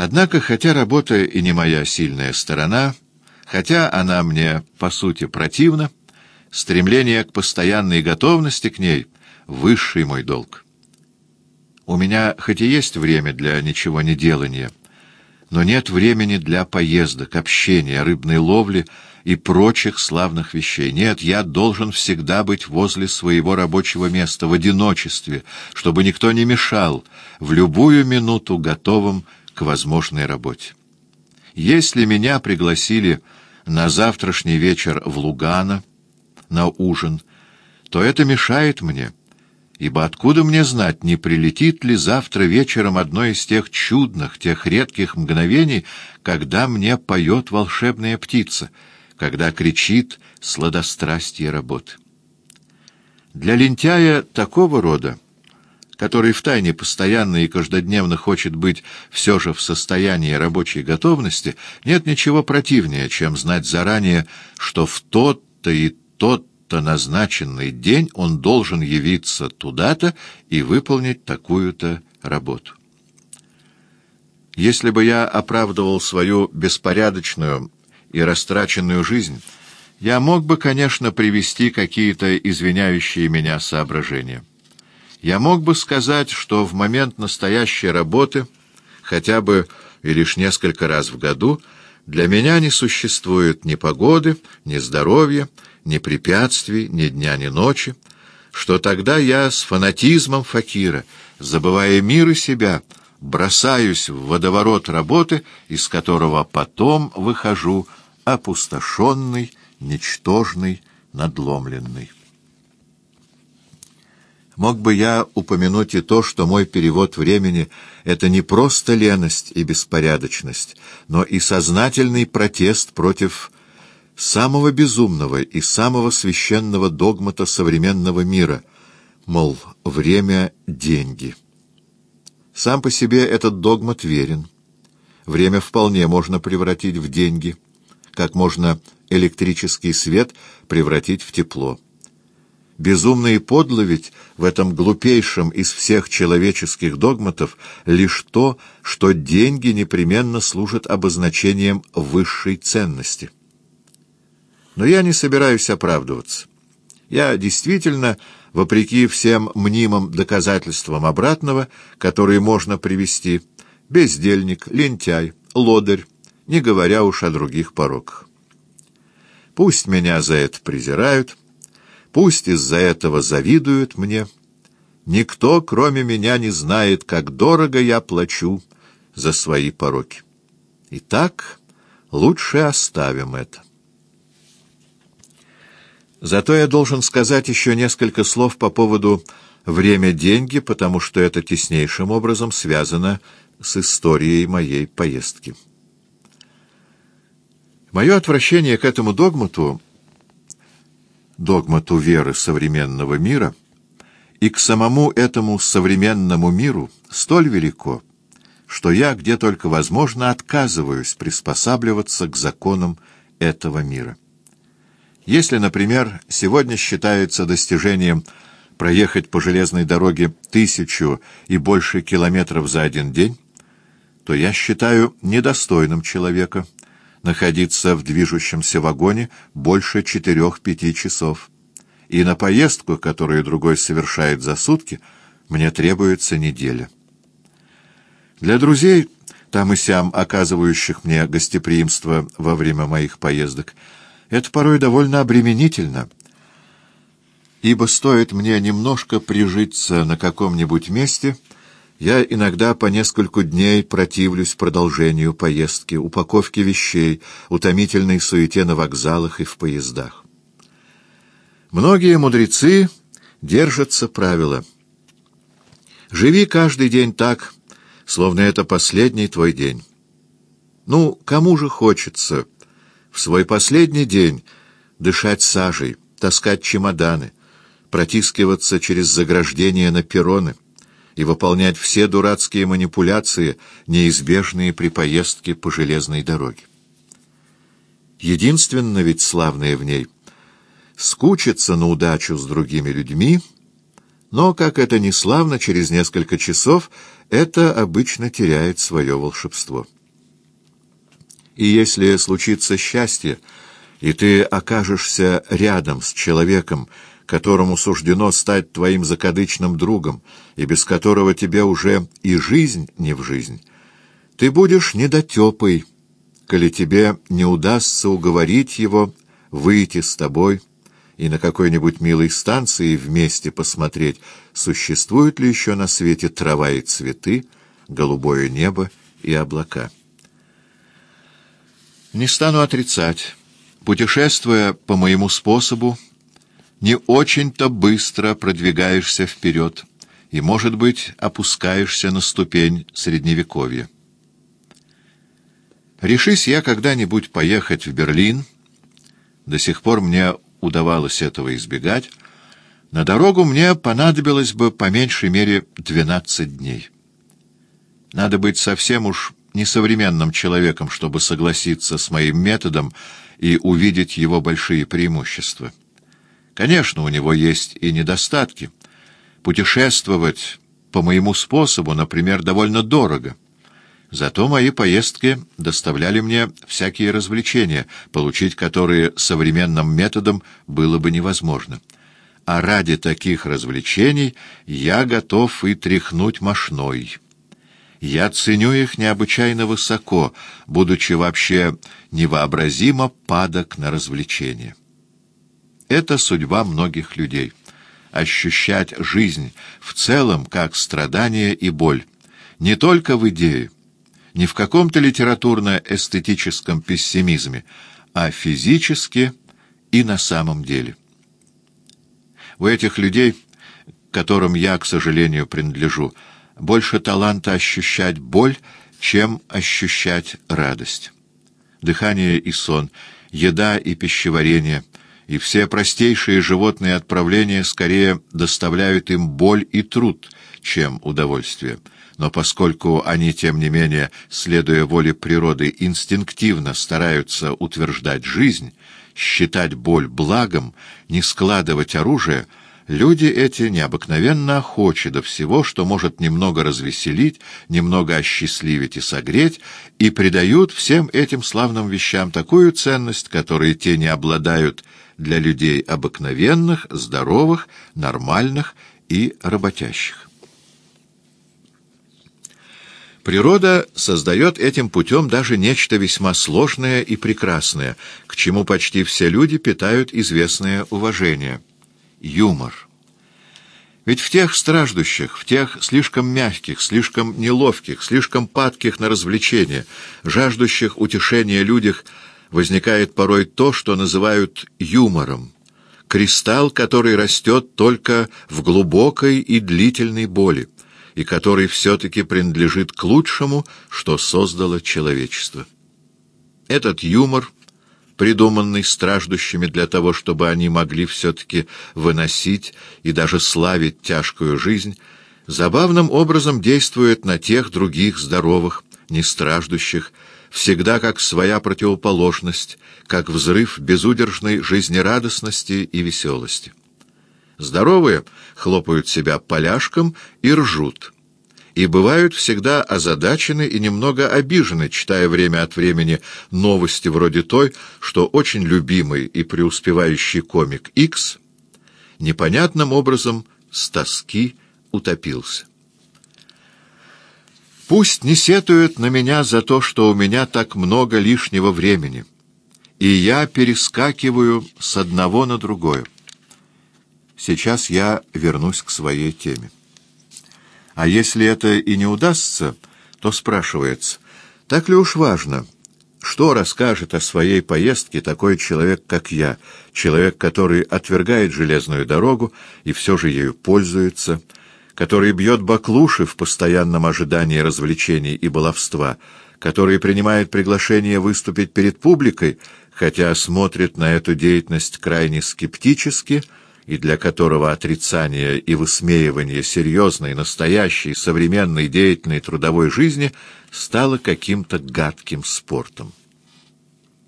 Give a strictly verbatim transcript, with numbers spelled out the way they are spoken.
Однако, хотя работа и не моя сильная сторона, хотя она мне, по сути, противна, стремление к постоянной готовности к ней — высший мой долг. У меня хоть и есть время для ничего не делания, но нет времени для поездок, общения, рыбной ловли и прочих славных вещей. Нет, я должен всегда быть возле своего рабочего места, в одиночестве, чтобы никто не мешал, в любую минуту готовым к возможной работе. Если меня пригласили на завтрашний вечер в Лугано на ужин, то это мешает мне, ибо откуда мне знать, не прилетит ли завтра вечером одно из тех чудных, тех редких мгновений, когда мне поет волшебная птица, когда кричит сладострастие работы. Для лентяя такого рода, который втайне постоянно и каждодневно хочет быть все же в состоянии рабочей готовности, нет ничего противнее, чем знать заранее, что в тот-то и тот-то назначенный день он должен явиться туда-то и выполнить такую-то работу. Если бы я оправдывал свою беспорядочную и растраченную жизнь, я мог бы, конечно, привести какие-то извиняющие меня соображения. Я мог бы сказать, что в момент настоящей работы, хотя бы и лишь несколько раз в году, для меня не существует ни погоды, ни здоровья, ни препятствий, ни дня, ни ночи, что тогда я с фанатизмом факира, забывая мир и себя, бросаюсь в водоворот работы, из которого потом выхожу опустошенный, ничтожный, надломленный. Мог бы я упомянуть и то, что мой перевод времени — это не просто леность и беспорядочность, но и сознательный протест против самого безумного и самого священного догмата современного мира, мол, время — деньги. Сам по себе этот догмат верен. Время вполне можно превратить в деньги, как можно электрический свет превратить в тепло. Безумно и подло ведь в этом глупейшем из всех человеческих догматов лишь то, что деньги непременно служат обозначением высшей ценности. Но я не собираюсь оправдываться. Я действительно, вопреки всем мнимым доказательствам обратного, которые можно привести, бездельник, лентяй, лодырь, не говоря уж о других пороках. Пусть меня за это презирают, пусть из-за этого завидуют мне. Никто, кроме меня, не знает, как дорого я плачу за свои пороки. Итак, лучше оставим это. Зато я должен сказать еще несколько слов по поводу «время-деньги», потому что это теснейшим образом связано с историей моей поездки. Мое отвращение к этому догмату, догмату веры современного мира, и к самому этому современному миру столь велико, что я, где только возможно, отказываюсь приспосабливаться к законам этого мира. Если, например, сегодня считается достижением проехать по железной дороге тысячу и больше километров за один день, то я считаю недостойным человека находиться в движущемся вагоне больше четырех-пяти часов, и на поездку, которую другой совершает за сутки, мне требуется неделя. Для друзей, там и сям оказывающих мне гостеприимство во время моих поездок, это порой довольно обременительно, ибо стоит мне немножко прижиться на каком-нибудь месте, я иногда по нескольку дней противлюсь продолжению поездки, упаковке вещей, утомительной суете на вокзалах и в поездах. Многие мудрецы держатся правила: живи каждый день так, словно это последний твой день. Ну, кому же хочется в свой последний день дышать сажей, таскать чемоданы, протискиваться через заграждения на перроны и выполнять все дурацкие манипуляции, неизбежные при поездке по железной дороге? Единственно ведь славное в ней — скучиться на удачу с другими людьми, но, как это ни славно, через несколько часов это обычно теряет свое волшебство. И если случится счастье, и ты окажешься рядом с человеком, которому суждено стать твоим закадычным другом, и без которого тебе уже и жизнь не в жизнь, ты будешь недотепой, коли тебе не удастся уговорить его выйти с тобой и на какой-нибудь милой станции вместе посмотреть, существуют ли еще на свете трава и цветы, голубое небо и облака. Не стану отрицать, путешествуя по моему способу, не очень-то быстро продвигаешься вперед и, может быть, опускаешься на ступень Средневековья. Решись я когда-нибудь поехать в Берлин, до сих пор мне удавалось этого избегать, на дорогу мне понадобилось бы по меньшей мере двенадцать дней. Надо быть совсем уж несовременным человеком, чтобы согласиться с моим методом и увидеть его большие преимущества. Конечно, у него есть и недостатки. Путешествовать по моему способу, например, довольно дорого. Зато мои поездки доставляли мне всякие развлечения, получить которые современным методом было бы невозможно. А ради таких развлечений я готов и тряхнуть мошной. Я ценю их необычайно высоко, будучи вообще невообразимо падок на развлечения. Это судьба многих людей — ощущать жизнь в целом как страдание и боль, не только в идее, не в каком-то литературно-эстетическом пессимизме, а физически и на самом деле. У этих людей, к которым я, к сожалению, принадлежу, больше таланта ощущать боль, чем ощущать радость. Дыхание и сон, еда и пищеварение и все простейшие животные отправления скорее доставляют им боль и труд, чем удовольствие. Но поскольку они, тем не менее, следуя воле природы, инстинктивно стараются утверждать жизнь, считать боль благом, не складывать оружие, люди эти необыкновенно охочи до всего, что может немного развеселить, немного осчастливить и согреть, и придают всем этим славным вещам такую ценность, которой те не обладают для людей обыкновенных, здоровых, нормальных и работящих. Природа создает этим путем даже нечто весьма сложное и прекрасное, к чему почти все люди питают известное уважение — юмор. Ведь в тех страждущих, в тех слишком мягких, слишком неловких, слишком падких на развлечения, жаждущих утешения людях возникает порой то, что называют юмором, кристалл, который растет только в глубокой и длительной боли, и который все-таки принадлежит к лучшему, что создало человечество. Этот юмор, придуманный страждущими для того, чтобы они могли все-таки выносить и даже славить тяжкую жизнь, забавным образом действует на тех других здоровых, не страждущих, всегда как своя противоположность, как взрыв безудержной жизнерадостности и веселости. Здоровые хлопают себя поляшком и ржут, и бывают всегда озадачены и немного обижены, читая время от времени новости вроде той, что очень любимый и преуспевающий комик Икс непонятным образом с тоски утопился. Пусть не сетуют на меня за то, что у меня так много лишнего времени, и я перескакиваю с одного на другое. Сейчас я вернусь к своей теме. А если это и не удастся, то спрашивается, так ли уж важно, что расскажет о своей поездке такой человек, как я, человек, который отвергает железную дорогу и все же ею пользуется, который бьет баклуши в постоянном ожидании развлечений и баловства, который принимает приглашение выступить перед публикой, хотя смотрит на эту деятельность крайне скептически, и для которого отрицание и высмеивание серьезной, настоящей, современной деятельной трудовой жизни стало каким-то гадким спортом.